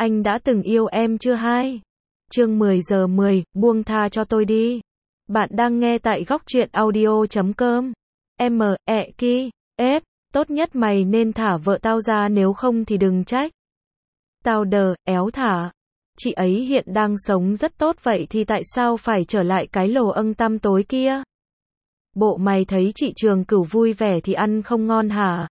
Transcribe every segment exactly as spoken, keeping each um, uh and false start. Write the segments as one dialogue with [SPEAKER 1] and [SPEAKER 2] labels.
[SPEAKER 1] Anh đã từng yêu em chưa hai? Chương mười giờ mười, buông tha cho tôi đi. Bạn đang nghe tại góc truyện audio chấm com. M, ẹ ki, F, tốt nhất mày nên thả vợ tao ra, nếu không thì đừng trách. Tao đờ, éo thả. Chị ấy hiện đang sống rất tốt, vậy thì tại sao phải trở lại cái lồ âng tăm tối kia? Bộ mày thấy chị Trường Cửu vui vẻ thì ăn không ngon hả?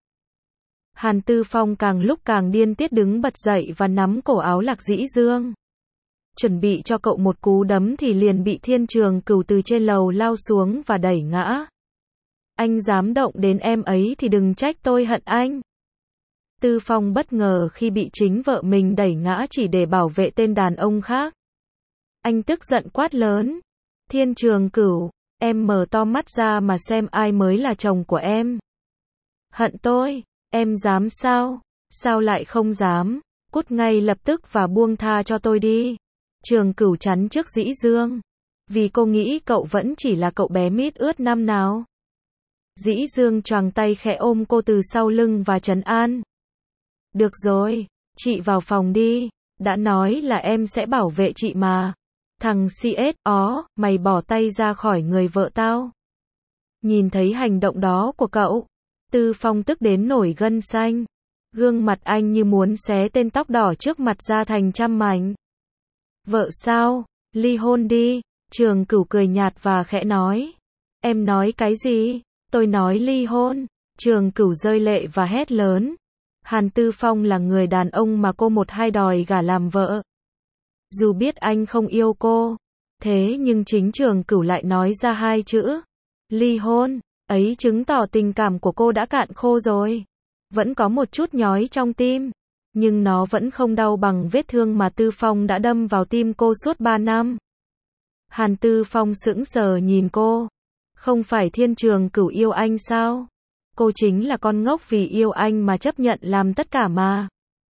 [SPEAKER 1] Hàn Tư Phong càng lúc càng điên tiết đứng bật dậy và nắm cổ áo Lạc Dĩ Dương. Chuẩn bị cho cậu một cú đấm thì liền bị Thiên Trường Cửu từ trên lầu lao xuống và đẩy ngã. Anh dám động đến em ấy thì đừng trách tôi hận anh. Tư Phong bất ngờ khi bị chính vợ mình đẩy ngã chỉ để bảo vệ tên đàn ông khác. Anh tức giận quát lớn. Thiên Trường Cửu, em mở to mắt ra mà xem ai mới là chồng của em. Hận tôi? Em dám sao? Sao lại không dám? Cút ngay lập tức và buông tha cho tôi đi. Trường Cửu chắn trước Dĩ Dương. Vì cô nghĩ cậu vẫn chỉ là cậu bé mít ướt năm nào. Dĩ Dương choàng tay khẽ ôm cô từ sau lưng và trấn an. Được rồi, chị vào phòng đi. Đã nói là em sẽ bảo vệ chị mà. Thằng xê ét, ó, mày bỏ tay ra khỏi người vợ tao. Nhìn thấy hành động đó của cậu, Tư Phong tức đến nổi gân xanh. Gương mặt anh như muốn xé tên tóc đỏ trước mặt ra thành trăm mảnh. Vợ sao? Ly hôn đi. Trường Cửu cười nhạt và khẽ nói. Em nói cái gì? Tôi nói ly hôn. Trường Cửu rơi lệ và hét lớn. Hàn Tư Phong là người đàn ông mà cô một hai đòi gả làm vợ. Dù biết anh không yêu cô, thế nhưng chính Trường Cửu lại nói ra hai chữ ly hôn, ấy chứng tỏ tình cảm của cô đã cạn khô rồi. Vẫn có một chút nhói trong tim, nhưng nó vẫn không đau bằng vết thương mà Tư Phong đã đâm vào tim cô suốt ba năm. Hàn Tư Phong sững sờ nhìn cô. Không phải Thiên Trường Cửu yêu anh sao? Cô chính là con ngốc vì yêu anh mà chấp nhận làm tất cả mà.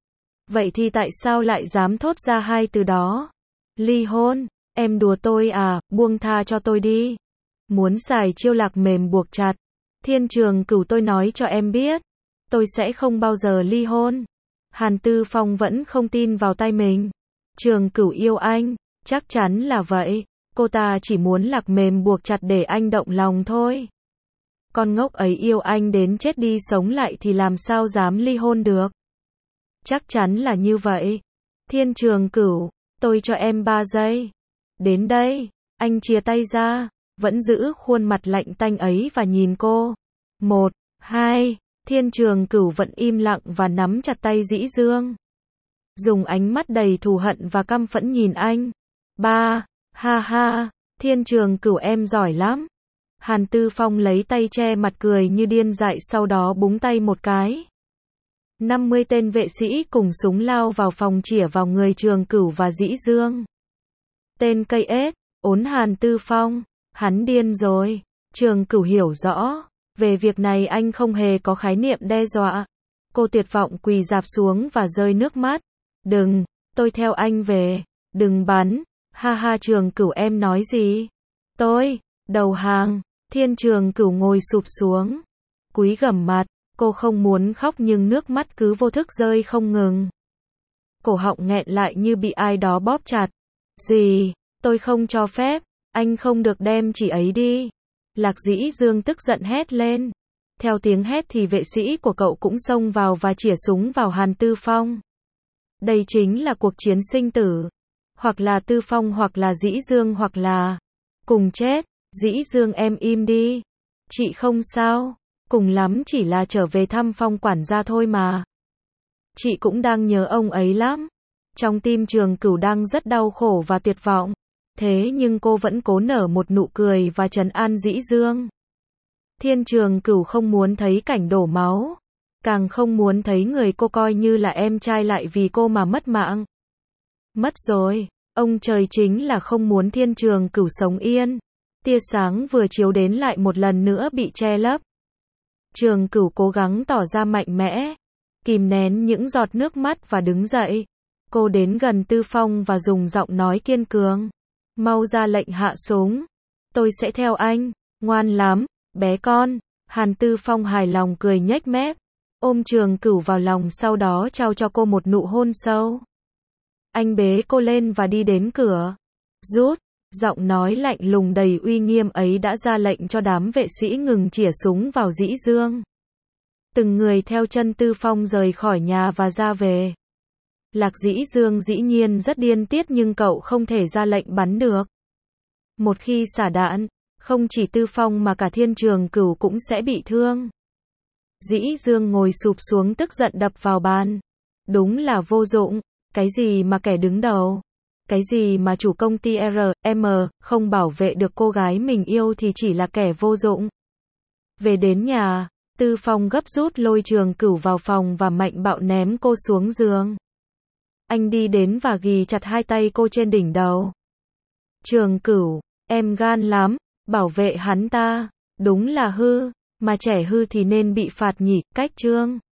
[SPEAKER 1] Vậy thì tại sao lại dám thốt ra hai từ đó? Ly hôn, em đùa tôi à, buông tha cho tôi đi. Muốn xài chiêu lạc mềm buộc chặt. Thiên Trường Cửu, tôi nói cho em biết, tôi sẽ không bao giờ ly hôn. Hàn Tư Phong vẫn không tin vào tay mình. Trường Cửu yêu anh, chắc chắn là vậy. Cô ta chỉ muốn lạc mềm buộc chặt để anh động lòng thôi. Con ngốc ấy yêu anh đến chết đi sống lại thì làm sao dám ly hôn được. Chắc chắn là như vậy. Thiên Trường Cửu, tôi cho em ba giây. Đến đây, anh chia tay ra, vẫn giữ khuôn mặt lạnh tanh ấy và nhìn cô. Một, hai, Thiên Trường Cửu vẫn im lặng và nắm chặt tay Dĩ Dương. Dùng ánh mắt đầy thù hận và căm phẫn nhìn anh. Ba, ha ha, Thiên Trường Cửu em giỏi lắm. Hàn Tư Phong lấy tay che mặt cười như điên dại, sau đó búng tay một cái. năm mươi tên vệ sĩ cùng súng lao vào phòng chĩa vào người Trường Cửu và Dĩ Dương. Tên cây ếch, ốn Hàn Tư Phong, hắn điên rồi. Trường Cửu hiểu rõ, về việc này anh không hề có khái niệm đe dọa. Cô tuyệt vọng quỳ rạp xuống và rơi nước mắt. Đừng, tôi theo anh về, đừng bắn, ha ha. Trường Cửu em nói gì? Tôi, đầu hàng. Thiên Trường Cửu ngồi sụp xuống, cúi gằm mặt, cô không muốn khóc nhưng nước mắt cứ vô thức rơi không ngừng. Cổ họng nghẹn lại như bị ai đó bóp chặt. Gì? Tôi không cho phép, anh không được đem chị ấy đi. Lạc Dĩ Dương tức giận hét lên. Theo tiếng hét thì vệ sĩ của cậu cũng xông vào và chĩa súng vào Hàn Tư Phong. Đây chính là cuộc chiến sinh tử. Hoặc là Tư Phong hoặc là Dĩ Dương hoặc là cùng chết. Dĩ Dương em im đi. Chị không sao. Cùng lắm chỉ là trở về thăm Phong quản gia thôi mà. Chị cũng đang nhớ ông ấy lắm. Trong tim Trường Cửu đang rất đau khổ và tuyệt vọng. Thế nhưng cô vẫn cố nở một nụ cười và trấn an Dĩ Dương. Thiên Trường Cửu không muốn thấy cảnh đổ máu. Càng không muốn thấy người cô coi như là em trai lại vì cô mà mất mạng. Mất rồi. Ông trời chính là không muốn Thiên Trường Cửu sống yên. Tia sáng vừa chiếu đến lại một lần nữa bị che lấp. Trường Cửu cố gắng tỏ ra mạnh mẽ, kìm nén những giọt nước mắt và đứng dậy. Cô đến gần Tư Phong và dùng giọng nói kiên cường. Mau ra lệnh hạ súng. Tôi sẽ theo anh. Ngoan lắm, bé con. Hàn Tư Phong hài lòng cười nhếch mép. Ôm Trường Cửu vào lòng, sau đó trao cho cô một nụ hôn sâu. Anh bế cô lên và đi đến cửa. Rút, giọng nói lạnh lùng đầy uy nghiêm ấy đã ra lệnh cho đám vệ sĩ ngừng chĩa súng vào Dĩ Dương. Từng người theo chân Tư Phong rời khỏi nhà và ra về. Lạc Dĩ Dương dĩ nhiên rất điên tiết nhưng cậu không thể ra lệnh bắn được. Một khi xả đạn, không chỉ Tư Phong mà cả Thiên Trường Cửu cũng sẽ bị thương. Dĩ Dương ngồi sụp xuống tức giận đập vào bàn. Đúng là vô dụng, cái gì mà kẻ đứng đầu, cái gì mà chủ công ty R M không bảo vệ được cô gái mình yêu thì chỉ là kẻ vô dụng. Về đến nhà, Tư Phong gấp rút lôi Trường Cửu vào phòng và mạnh bạo ném cô xuống giường. Anh đi đến và ghì chặt hai tay cô trên đỉnh đầu. Trường Cửu, em gan lắm, bảo vệ hắn ta, đúng là hư, mà trẻ hư thì nên bị phạt nhỉ, cách chương.